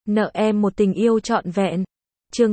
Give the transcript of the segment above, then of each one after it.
Nợ em một tình yêu trọn vẹn. Chương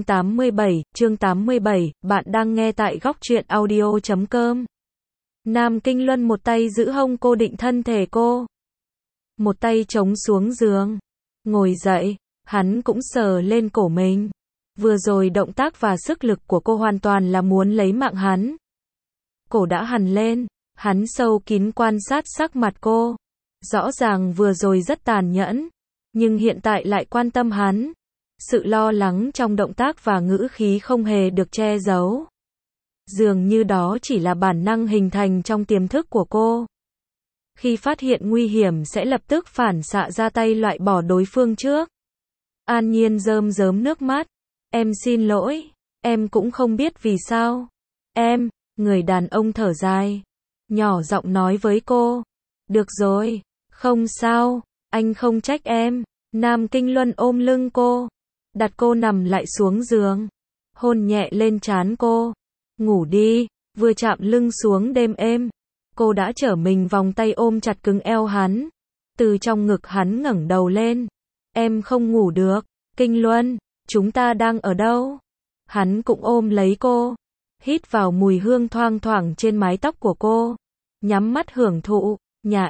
87, bạn đang nghe tại góc truyện audio.com. Nam Kinh Luân một tay giữ hông cô định thân thể cô. Một tay chống xuống giường. Ngồi dậy, hắn cũng sờ lên cổ mình. Vừa rồi động tác và sức lực của cô hoàn toàn là muốn lấy mạng hắn. Cổ đã hằn lên, hắn sâu kín quan sát sắc mặt cô. Rõ ràng vừa rồi rất tàn nhẫn, nhưng hiện tại lại quan tâm hắn. Sự lo lắng trong động tác và ngữ khí không hề được che giấu. Dường như đó chỉ là bản năng hình thành trong tiềm thức của cô. Khi phát hiện nguy hiểm sẽ lập tức phản xạ ra tay loại bỏ đối phương trước. An Nhiên rơm rớm nước mắt. Em xin lỗi, em cũng không biết vì sao. Người đàn ông thở dài, nhỏ giọng nói với cô. Được rồi, không sao, anh không trách em. Nam Kinh Luân ôm lưng cô, đặt cô nằm lại xuống giường, hôn nhẹ lên trán cô. Ngủ đi, vừa chạm lưng xuống đêm êm, cô đã trở mình vòng tay ôm chặt cứng eo hắn. Từ trong ngực hắn ngẩng đầu lên. Em không ngủ được, Kinh Luân, chúng ta đang ở đâu? Hắn cũng ôm lấy cô, hít vào mùi hương thoang thoảng trên mái tóc của cô, nhắm mắt hưởng thụ.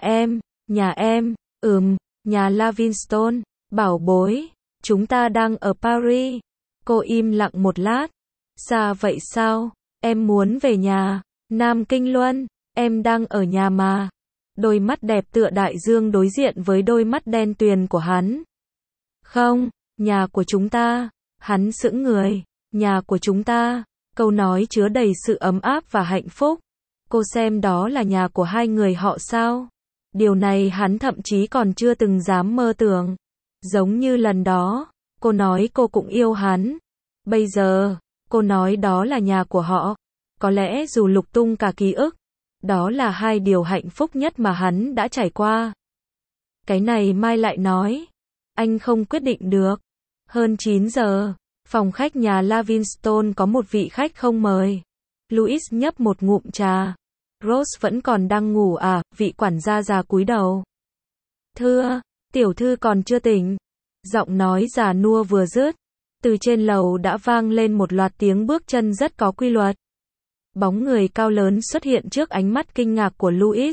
Nhà em, nhà Lavinstone, bảo bối, chúng ta đang ở Paris. Cô im lặng một lát. Xa vậy sao? Em muốn về nhà. Nam Kinh Luân, em đang ở nhà mà. Đôi mắt đẹp tựa đại dương đối diện với đôi mắt đen tuyền của hắn. Không, nhà của chúng ta. Hắn sững người. Nhà của chúng ta. Câu nói chứa đầy sự ấm áp và hạnh phúc. Cô xem đó là nhà của hai người họ sao? Điều này hắn thậm chí còn chưa từng dám mơ tưởng. Giống như lần đó, cô nói cô cũng yêu hắn. Bây giờ, cô nói đó là nhà của họ. Có lẽ dù lục tung cả ký ức, đó là hai điều hạnh phúc nhất mà hắn đã trải qua. Cái này mai lại nói. Anh không quyết định được. Hơn 9 giờ, phòng khách nhà Lavinstone có một vị khách không mời. Louis nhấp một ngụm trà. Rose vẫn còn đang ngủ à? Vị quản gia già cúi đầu. Thưa, tiểu thư còn chưa tỉnh. Giọng nói già nua vừa dứt, từ trên lầu đã vang lên một loạt tiếng bước chân rất có quy luật. Bóng người cao lớn xuất hiện trước ánh mắt kinh ngạc của Louis.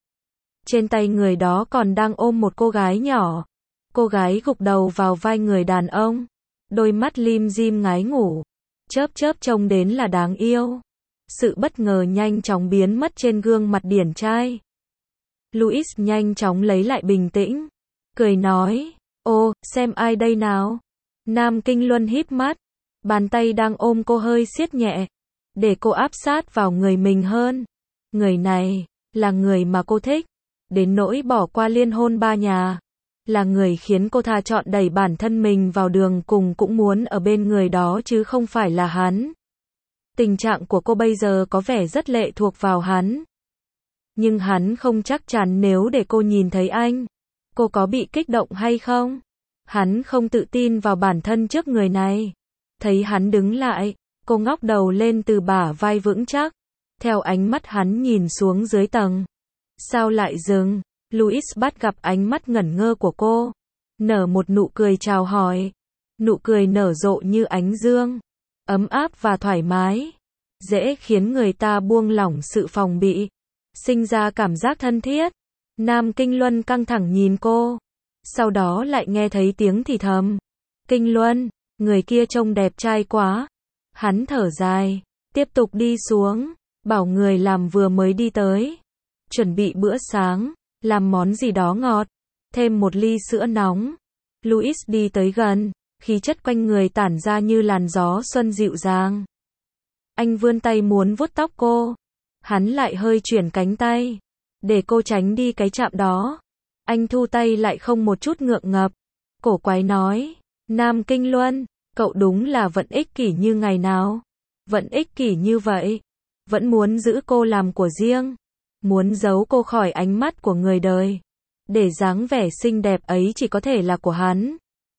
Trên tay người đó còn đang ôm một cô gái nhỏ. Cô gái gục đầu vào vai người đàn ông. Đôi mắt lim dim ngái ngủ. Chớp chớp trông đến là đáng yêu. Sự bất ngờ nhanh chóng biến mất trên gương mặt điển trai. Louis nhanh chóng lấy lại bình tĩnh. Cười nói, ô, xem ai đây nào. Nam Kinh Luân híp mắt. Bàn tay đang ôm cô hơi siết nhẹ, để cô áp sát vào người mình hơn. Người này, là người mà cô thích. Đến nỗi bỏ qua liên hôn ba nhà. Là người khiến cô thà chọn đẩy bản thân mình vào đường cùng cũng muốn ở bên người đó chứ không phải là hắn. Tình trạng của cô bây giờ có vẻ rất lệ thuộc vào hắn. Nhưng hắn không chắc chắn nếu để cô nhìn thấy anh, cô có bị kích động hay không? Hắn không tự tin vào bản thân trước người này. Thấy hắn đứng lại, cô ngóc đầu lên từ bả vai vững chắc. Theo ánh mắt hắn nhìn xuống dưới tầng. Sao lại dừng? Louis bắt gặp ánh mắt ngẩn ngơ của cô. Nở một nụ cười chào hỏi. Nụ cười nở rộ như ánh dương. Ấm áp và thoải mái. Dễ khiến người ta buông lỏng sự phòng bị. Sinh ra cảm giác thân thiết. Nam Kinh Luân căng thẳng nhìn cô. Sau đó lại nghe thấy tiếng thì thầm. Kinh Luân, người kia trông đẹp trai quá. Hắn thở dài, tiếp tục đi xuống, bảo người làm vừa mới đi tới. Chuẩn bị bữa sáng, làm món gì đó ngọt, thêm một ly sữa nóng. Louis đi tới gần, khí chất quanh người tản ra như làn gió xuân dịu dàng. Anh vươn tay muốn vuốt tóc cô. Hắn lại hơi chuyển cánh tay, để cô tránh đi cái chạm đó. Anh thu tay lại không một chút ngượng ngập. Cổ quái nói, Nam Kinh Luân, cậu đúng là vẫn ích kỷ như ngày nào. Vẫn ích kỷ như vậy. Vẫn muốn giữ cô làm của riêng. Muốn giấu cô khỏi ánh mắt của người đời. Để dáng vẻ xinh đẹp ấy chỉ có thể là của hắn.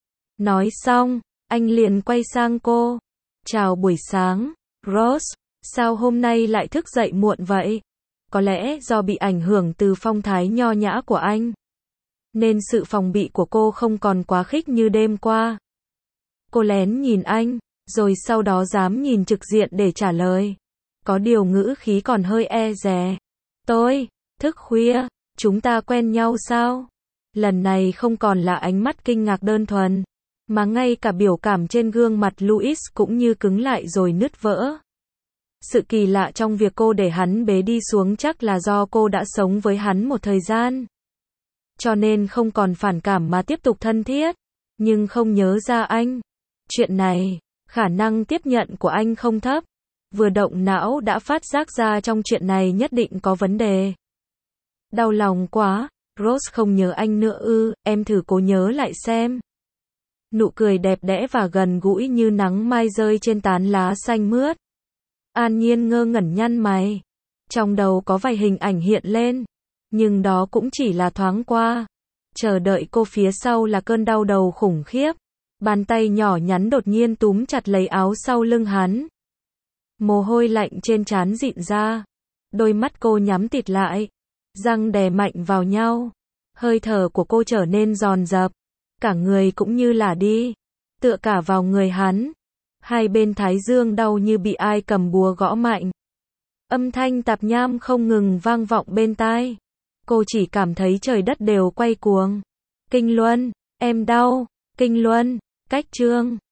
Nói xong, anh liền quay sang cô. Chào buổi sáng, Rose, sao hôm nay lại thức dậy muộn vậy? Có lẽ do bị ảnh hưởng từ phong thái nho nhã của anh, nên sự phòng bị của cô không còn quá khích như đêm qua. Cô lén nhìn anh, rồi sau đó dám nhìn trực diện để trả lời. Có điều ngữ khí còn hơi e dè. Tôi, thức khuya, chúng ta quen nhau sao? Lần này không còn là ánh mắt kinh ngạc đơn thuần, mà ngay cả biểu cảm trên gương mặt Louis cũng như cứng lại rồi nứt vỡ. Sự kỳ lạ trong việc cô để hắn bế đi xuống chắc là do cô đã sống với hắn một thời gian, cho nên không còn phản cảm mà tiếp tục thân thiết, nhưng không nhớ ra anh. Chuyện này, khả năng tiếp nhận của anh không thấp. Vừa động não đã phát giác ra trong chuyện này nhất định có vấn đề. Đau lòng quá, Rose không nhớ anh nữa ư, em thử cố nhớ lại xem. Nụ cười đẹp đẽ và gần gũi như nắng mai rơi trên tán lá xanh mướt. An Nhiên ngơ ngẩn nhăn mày. Trong đầu có vài hình ảnh hiện lên, nhưng đó cũng chỉ là thoáng qua. Chờ đợi cô phía sau là cơn đau đầu khủng khiếp. Bàn tay nhỏ nhắn đột nhiên túm chặt lấy áo sau lưng hắn. Mồ hôi lạnh trên trán rịn ra. Đôi mắt cô nhắm tịt lại. Răng đè mạnh vào nhau. Hơi thở của cô trở nên dồn dập. Cả người cũng như là đi. Tựa cả vào người hắn. Hai bên thái dương đau như bị ai cầm búa gõ mạnh. Âm thanh tạp nham không ngừng vang vọng bên tai. Cô chỉ cảm thấy trời đất đều quay cuồng. Kinh Luân, em đau. Kinh Luân, cách Trương.